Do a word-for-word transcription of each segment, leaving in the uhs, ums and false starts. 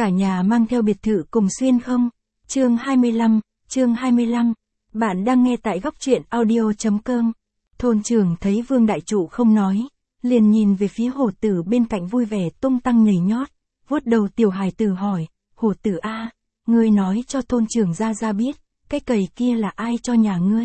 Cả nhà mang theo biệt thự cùng xuyên không? Chương hai mươi lăm, chương hai mươi lăm. Bạn đang nghe tại góc truyện audio chấm com. Thôn trưởng thấy Vương Đại Trụ không nói, liền nhìn về phía hổ tử bên cạnh vui vẻ tung tăng nhảy nhót, vuốt đầu tiểu hài tử hỏi, hổ tử a, ngươi nói cho thôn trưởng ra ra biết, cái cầy kia là ai cho nhà ngươi?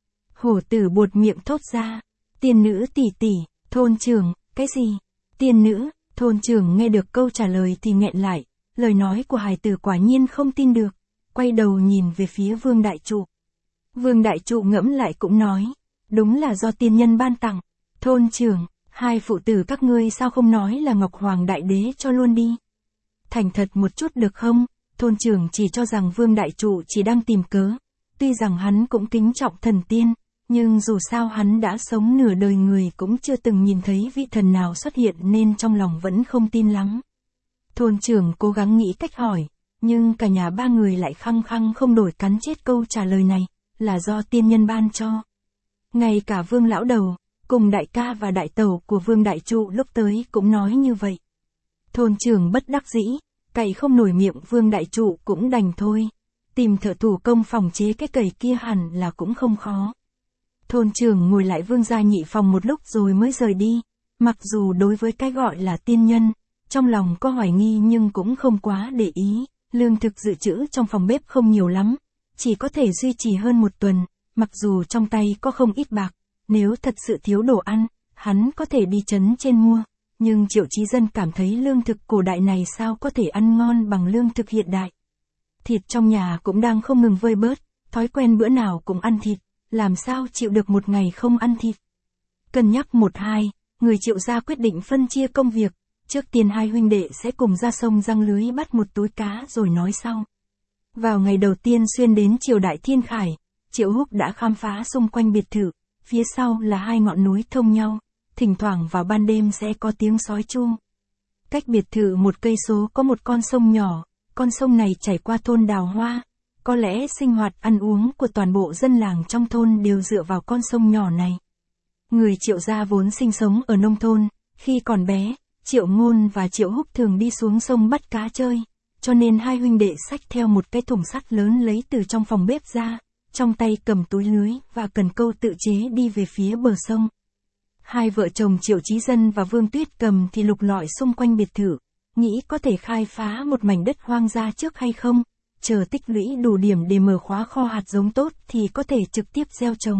Hổ tử buột miệng thốt ra, tiên nữ tỷ tỷ. Thôn trưởng, cái gì? Tiên nữ? Thôn trưởng nghe được câu trả lời thì nghẹn lại, lời nói của hài tử quả nhiên không tin được, quay đầu nhìn về phía Vương Đại Trụ. Vương Đại Trụ ngẫm lại cũng nói, đúng là do tiên nhân ban tặng. Thôn trưởng, hai phụ tử các ngươi sao không nói là Ngọc Hoàng Đại Đế cho luôn đi? Thành thật một chút được không? Thôn trưởng chỉ cho rằng Vương Đại Trụ chỉ đang tìm cớ, tuy rằng hắn cũng kính trọng thần tiên, nhưng dù sao hắn đã sống nửa đời người cũng chưa từng nhìn thấy vị thần nào xuất hiện nên trong lòng vẫn không tin lắm. Thôn trưởng cố gắng nghĩ cách hỏi, nhưng cả nhà ba người lại khăng khăng không đổi cắn chết câu trả lời này, là do tiên nhân ban cho. Ngay cả Vương lão đầu, cùng đại ca và đại tẩu của Vương Đại Trụ lúc tới cũng nói như vậy. Thôn trưởng bất đắc dĩ, cậy không nổi miệng Vương Đại Trụ cũng đành thôi, tìm thợ thủ công phòng chế cái cầy kia hẳn là cũng không khó. Thôn trưởng ngồi lại Vương gia nhị phòng một lúc rồi mới rời đi, mặc dù đối với cái gọi là tiên nhân, trong lòng có hoài nghi nhưng cũng không quá để ý, lương thực dự trữ trong phòng bếp không nhiều lắm, chỉ có thể duy trì hơn một tuần, mặc dù trong tay có không ít bạc, nếu thật sự thiếu đồ ăn, hắn có thể đi trấn trên mua, nhưng Triệu Chí Dân cảm thấy lương thực cổ đại này sao có thể ăn ngon bằng lương thực hiện đại. Thịt trong nhà cũng đang không ngừng vơi bớt, thói quen bữa nào cũng ăn thịt, làm sao chịu được một ngày không ăn thịt. Cân nhắc một hai, người Triệu gia quyết định phân chia công việc, trước tiên hai huynh đệ sẽ cùng ra sông giăng lưới bắt một túi cá rồi nói sau. Vào ngày đầu tiên xuyên đến Triều Đại Thiên Khải, Triệu Húc đã khám phá xung quanh biệt thự, phía sau là hai ngọn núi thông nhau, thỉnh thoảng vào ban đêm sẽ có tiếng sói chu. Cách biệt thự một cây số có một con sông nhỏ, con sông này chảy qua thôn Đào Hoa. Có lẽ sinh hoạt ăn uống của toàn bộ dân làng trong thôn đều dựa vào con sông nhỏ này. Người Triệu gia vốn sinh sống ở nông thôn, khi còn bé, Triệu Ngôn và Triệu Húc thường đi xuống sông bắt cá chơi, cho nên hai huynh đệ xách theo một cái thùng sắt lớn lấy từ trong phòng bếp ra, trong tay cầm túi lưới và cần câu tự chế đi về phía bờ sông. Hai vợ chồng Triệu Chí Dân và Vương Tuyết Cầm thì lục lọi xung quanh biệt thự, nghĩ có thể khai phá một mảnh đất hoang ra trước hay không. Chờ tích lũy đủ điểm để mở khóa kho hạt giống tốt thì có thể trực tiếp gieo trồng.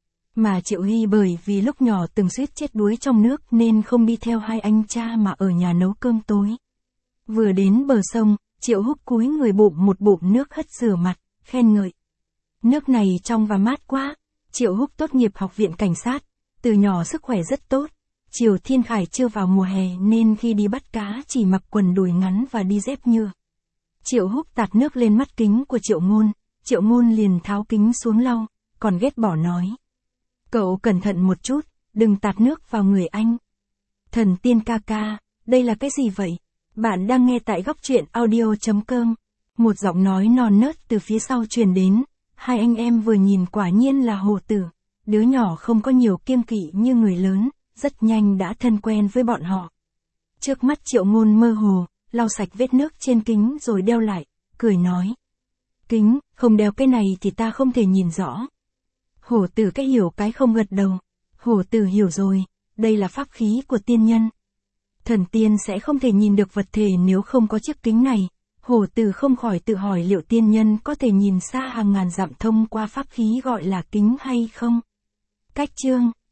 Mà Triệu Hy bởi vì lúc nhỏ từng suýt chết đuối trong nước nên không đi theo hai anh cha mà ở nhà nấu cơm tối. Vừa đến bờ sông, Triệu Húc cúi người bụm một bụm nước hất rửa mặt, khen ngợi. Nước này trong và mát quá. Triệu Húc tốt nghiệp học viện cảnh sát, từ nhỏ sức khỏe rất tốt. Triều Thiên Khải chưa vào mùa hè nên khi đi bắt cá chỉ mặc quần đùi ngắn và đi dép nhựa. Triệu Húc tạt nước lên mắt kính của Triệu Ngôn, Triệu Ngôn liền tháo kính xuống lau, còn ghét bỏ nói. Cậu cẩn thận một chút, đừng tạt nước vào người anh. Thần tiên ca ca, đây là cái gì vậy? Bạn đang nghe tại góc truyện audio chấm com. Một giọng nói non nớt từ phía sau truyền đến, hai anh em vừa nhìn quả nhiên là Hồ Tử. Đứa nhỏ không có nhiều kiêng kỵ như người lớn, rất nhanh đã thân quen với bọn họ. Trước mắt Triệu Ngôn mơ hồ, lau sạch vết nước trên kính rồi đeo lại, cười nói. Kính, không đeo cái này thì ta không thể nhìn rõ. Hổ Tử cái hiểu cái không gật đầu. Hổ Tử hiểu rồi, đây là pháp khí của tiên nhân. Thần tiên sẽ không thể nhìn được vật thể nếu không có chiếc kính này. Hổ Tử không khỏi tự hỏi liệu tiên nhân có thể nhìn xa hàng ngàn dặm thông qua pháp khí gọi là kính hay không. Cách chương